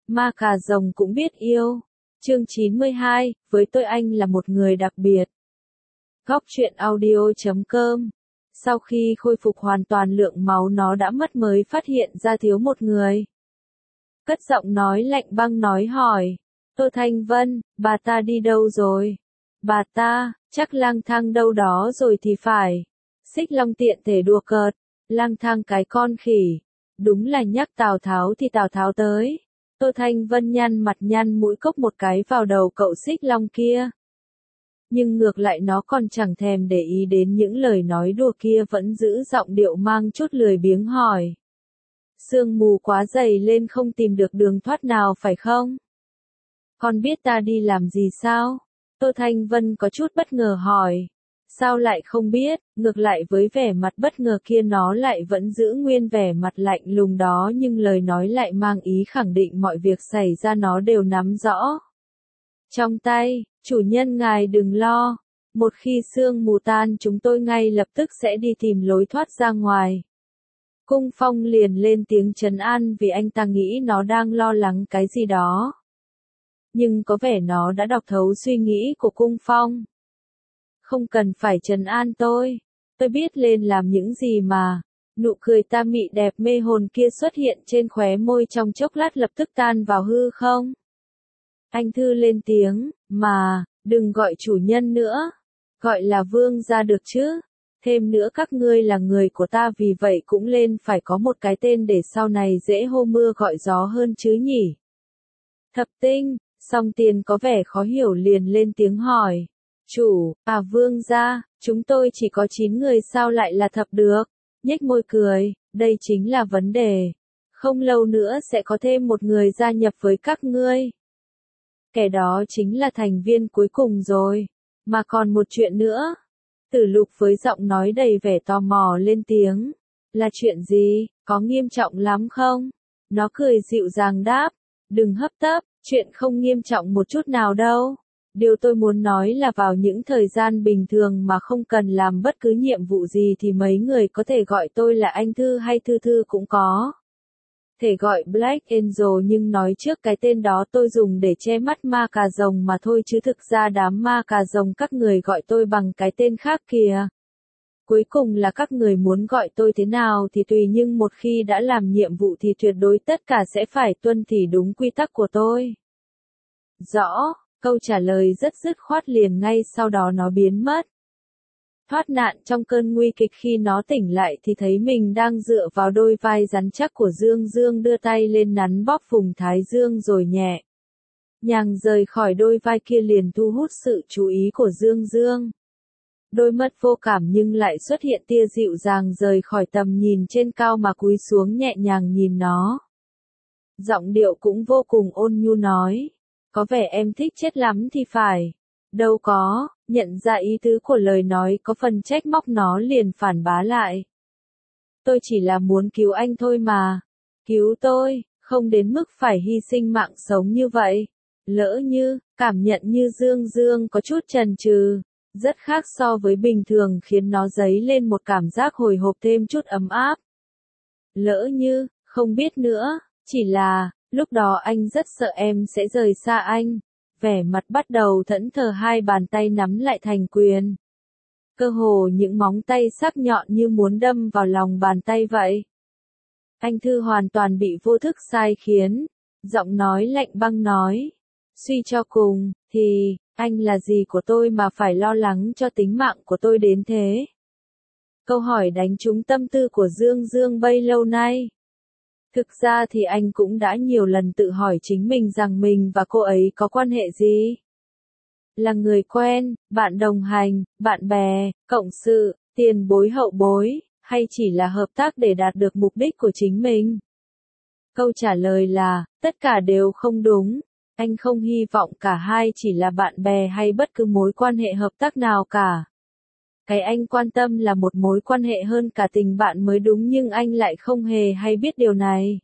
Ma cà rồng cũng biết yêu. Chương 92, với tôi anh là một người đặc biệt. Góc truyện audio.com. Sau khi khôi phục hoàn toàn lượng máu nó đã mất mới phát hiện ra thiếu một người. Cất giọng nói lạnh băng nói hỏi. Tô Thanh Vân, bà ta đi đâu rồi? Bà ta, chắc lang thang đâu đó rồi thì phải. Xích Long tiện thể đùa cợt. Lang thang cái con khỉ. Đúng là nhắc Tào Tháo thì Tào Tháo tới. Tô Thanh Vân nhăn mặt nhăn mũi cốc một cái vào đầu cậu Xích Long kia. Nhưng ngược lại nó còn chẳng thèm để ý đến những lời nói đùa kia, vẫn giữ giọng điệu mang chút lười biếng hỏi. Sương mù quá dày lên không tìm được đường thoát nào phải không? Con biết ta đi làm gì sao? Tô Thanh Vân có chút bất ngờ hỏi. Sao lại không biết? Ngược lại với vẻ mặt bất ngờ kia nó lại vẫn giữ nguyên vẻ mặt lạnh lùng đó, nhưng lời nói lại mang ý khẳng định mọi việc xảy ra nó đều nắm rõ trong tay. Chủ nhân ngài đừng lo, một khi sương mù tan chúng tôi ngay lập tức sẽ đi tìm lối thoát ra ngoài. Cung Phong liền lên tiếng trấn an vì anh ta nghĩ nó đang lo lắng cái gì đó. Nhưng có vẻ nó đã đọc thấu suy nghĩ của Cung Phong. Không cần phải trấn an tôi biết lên làm những gì mà. Nụ cười ta mị đẹp mê hồn kia xuất hiện trên khóe môi trong chốc lát lập tức tan vào hư không. Anh Thư lên tiếng, mà, đừng gọi chủ nhân nữa. Gọi là vương gia được chứ. Thêm nữa các ngươi là người của ta, vì vậy cũng lên phải có một cái tên để sau này dễ hô mưa gọi gió hơn chứ nhỉ. Thập Tinh, Song Tiền có vẻ khó hiểu liền lên tiếng hỏi. Chủ, vương gia, chúng tôi chỉ có 9 người sao lại là thập được? Nhếch môi cười, đây chính là vấn đề. Không lâu nữa sẽ có thêm một người gia nhập với các ngươi. Kẻ đó chính là thành viên cuối cùng rồi. Mà còn một chuyện nữa. Tử Lục với giọng nói đầy vẻ tò mò lên tiếng. Là chuyện gì, có nghiêm trọng lắm không? Nó cười dịu dàng đáp. Đừng hấp tấp, chuyện không nghiêm trọng một chút nào đâu. Điều tôi muốn nói là vào những thời gian bình thường mà không cần làm bất cứ nhiệm vụ gì thì mấy người có thể gọi tôi là anh Thư hay Thư Thư cũng có thể gọi Black Angel, nhưng nói trước cái tên đó tôi dùng để che mắt ma cà rồng mà thôi, chứ thực ra đám ma cà rồng các người gọi tôi bằng cái tên khác kìa. Cuối cùng là các người muốn gọi tôi thế nào thì tùy, nhưng một khi đã làm nhiệm vụ thì tuyệt đối tất cả sẽ phải tuân thì đúng quy tắc của tôi. Rõ, câu trả lời rất dứt khoát liền ngay sau đó nó biến mất. Thoát nạn trong cơn nguy kịch, khi nó tỉnh lại thì thấy mình đang dựa vào đôi vai rắn chắc của Dương Dương, đưa tay lên nắn bóp vùng thái dương rồi nhẹ nhàng rời khỏi đôi vai kia, liền thu hút sự chú ý của Dương Dương. Đôi mắt vô cảm nhưng lại xuất hiện tia dịu dàng rời khỏi tầm nhìn trên cao mà cúi xuống nhẹ nhàng nhìn nó. Giọng điệu cũng vô cùng ôn nhu nói. Có vẻ em thích chết lắm thì phải. Đâu có, nhận ra ý tứ của lời nói có phần trách móc, nó liền phản bá lại. Tôi chỉ là muốn cứu anh thôi mà. Cứu tôi, không đến mức phải hy sinh mạng sống như vậy. Lỡ như, cảm nhận như Dương Dương có chút chần chừ, rất khác so với bình thường, khiến nó dấy lên một cảm giác hồi hộp thêm chút ấm áp. Lỡ như, không biết nữa, chỉ là, lúc đó anh rất sợ em sẽ rời xa anh. Vẻ mặt bắt đầu thẫn thờ, hai bàn tay nắm lại thành quyền. Cơ hồ những móng tay sắc nhọn như muốn đâm vào lòng bàn tay vậy. Anh Thư hoàn toàn bị vô thức sai khiến. Giọng nói lạnh băng nói. Suy cho cùng, thì, anh là gì của tôi mà phải lo lắng cho tính mạng của tôi đến thế? Câu hỏi đánh trúng tâm tư của Dương Dương bấy lâu nay. Thực ra thì anh cũng đã nhiều lần tự hỏi chính mình rằng mình và cô ấy có quan hệ gì? Là người quen, bạn đồng hành, bạn bè, cộng sự, tiền bối hậu bối, hay chỉ là hợp tác để đạt được mục đích của chính mình? Câu trả lời là, tất cả đều không đúng. Anh không hy vọng cả hai chỉ là bạn bè hay bất cứ mối quan hệ hợp tác nào cả. Cái anh quan tâm là một mối quan hệ hơn cả tình bạn mới đúng, nhưng anh lại không hề hay biết điều này.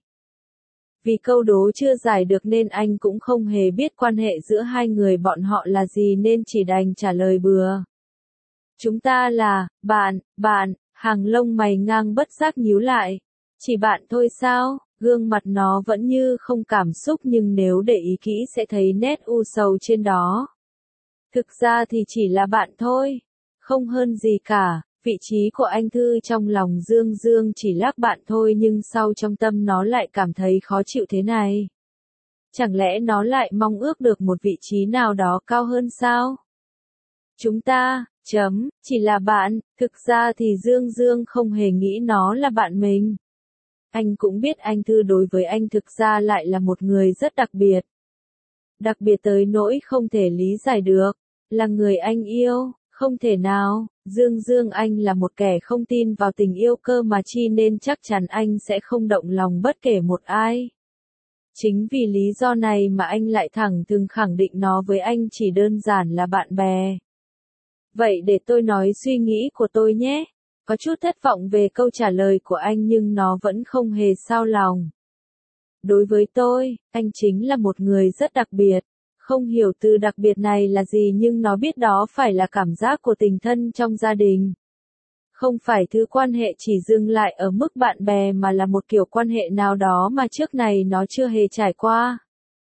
Vì câu đố chưa giải được nên anh cũng không hề biết quan hệ giữa hai người bọn họ là gì, nên chỉ đành trả lời bừa. Chúng ta là, bạn, hàng lông mày ngang bất giác nhíu lại. Chỉ bạn thôi sao? Gương mặt nó vẫn như không cảm xúc nhưng nếu để ý kỹ sẽ thấy nét u sầu trên đó. Thực ra thì chỉ là bạn thôi, không hơn gì cả, vị trí của anh Thư trong lòng Dương Dương chỉ lác bạn thôi nhưng sau trong tâm nó lại cảm thấy khó chịu thế này. Chẳng lẽ nó lại mong ước được một vị trí nào đó cao hơn sao? Chúng ta, chỉ là bạn, thực ra thì Dương Dương không hề nghĩ nó là bạn mình. Anh cũng biết anh Thư đối với anh thực ra lại là một người rất đặc biệt. Đặc biệt tới nỗi không thể lý giải được, là người anh yêu, không thể nào, Dương Dương anh là một kẻ không tin vào tình yêu cơ mà chi nên chắc chắn anh sẽ không động lòng bất kể một ai. Chính vì lý do này mà anh lại thẳng thừng khẳng định nó với anh chỉ đơn giản là bạn bè. Vậy để tôi nói suy nghĩ của tôi nhé. Có chút thất vọng về câu trả lời của anh nhưng nó vẫn không hề xao lòng. Đối với tôi, anh chính là một người rất đặc biệt. Không hiểu từ đặc biệt này là gì nhưng nó biết đó phải là cảm giác của tình thân trong gia đình. Không phải thứ quan hệ chỉ dừng lại ở mức bạn bè mà là một kiểu quan hệ nào đó mà trước này nó chưa hề trải qua.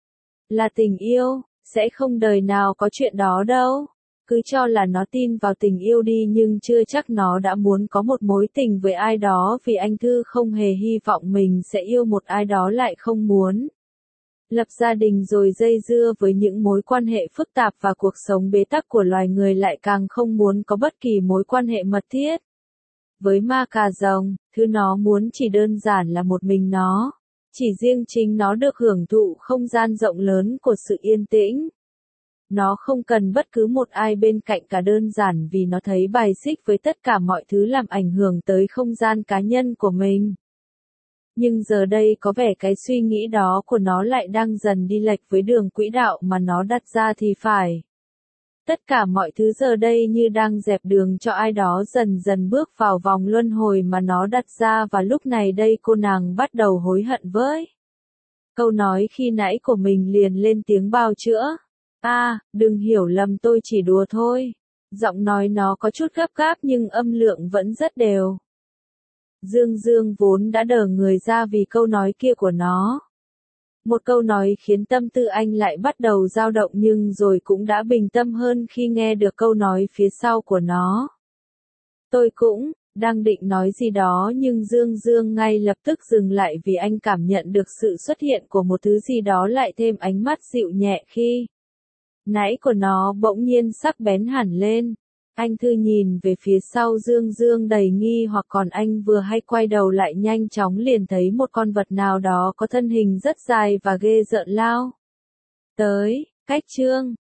Là tình yêu, sẽ không đời nào có chuyện đó đâu. Cứ cho là nó tin vào tình yêu đi nhưng chưa chắc nó đã muốn có một mối tình với ai đó vì anh Thư không hề hy vọng mình sẽ yêu một ai đó lại không muốn. Lập gia đình rồi dây dưa với những mối quan hệ phức tạp và cuộc sống bế tắc của loài người lại càng không muốn có bất kỳ mối quan hệ mật thiết. Với ma cà rồng, thứ nó muốn chỉ đơn giản là một mình nó. Chỉ riêng chính nó được hưởng thụ không gian rộng lớn của sự yên tĩnh. Nó không cần bất cứ một ai bên cạnh cả đơn giản vì nó thấy bài xích với tất cả mọi thứ làm ảnh hưởng tới không gian cá nhân của mình. Nhưng giờ đây có vẻ cái suy nghĩ đó của nó lại đang dần đi lệch với đường quỹ đạo mà nó đặt ra thì phải. Tất cả mọi thứ giờ đây như đang dẹp đường cho ai đó dần dần bước vào vòng luân hồi mà nó đặt ra và lúc này đây cô nàng bắt đầu hối hận với câu nói khi nãy của mình liền lên tiếng bào chữa. Đừng hiểu lầm tôi chỉ đùa thôi. Giọng nói nó có chút gấp gáp nhưng âm lượng vẫn rất đều. Dương Dương vốn đã đờ người ra vì câu nói kia của nó. Một câu nói khiến tâm tư anh lại bắt đầu dao động nhưng rồi cũng đã bình tâm hơn khi nghe được câu nói phía sau của nó. Tôi cũng đang định nói gì đó nhưng Dương Dương ngay lập tức dừng lại vì anh cảm nhận được sự xuất hiện của một thứ gì đó lại thêm ánh mắt dịu nhẹ khi nãy của nó bỗng nhiên sắc bén hẳn lên. Anh Thư nhìn về phía sau Dương Dương đầy nghi hoặc còn anh vừa hay quay đầu lại nhanh chóng liền thấy một con vật nào đó có thân hình rất dài và ghê rợn lao tới, cách chương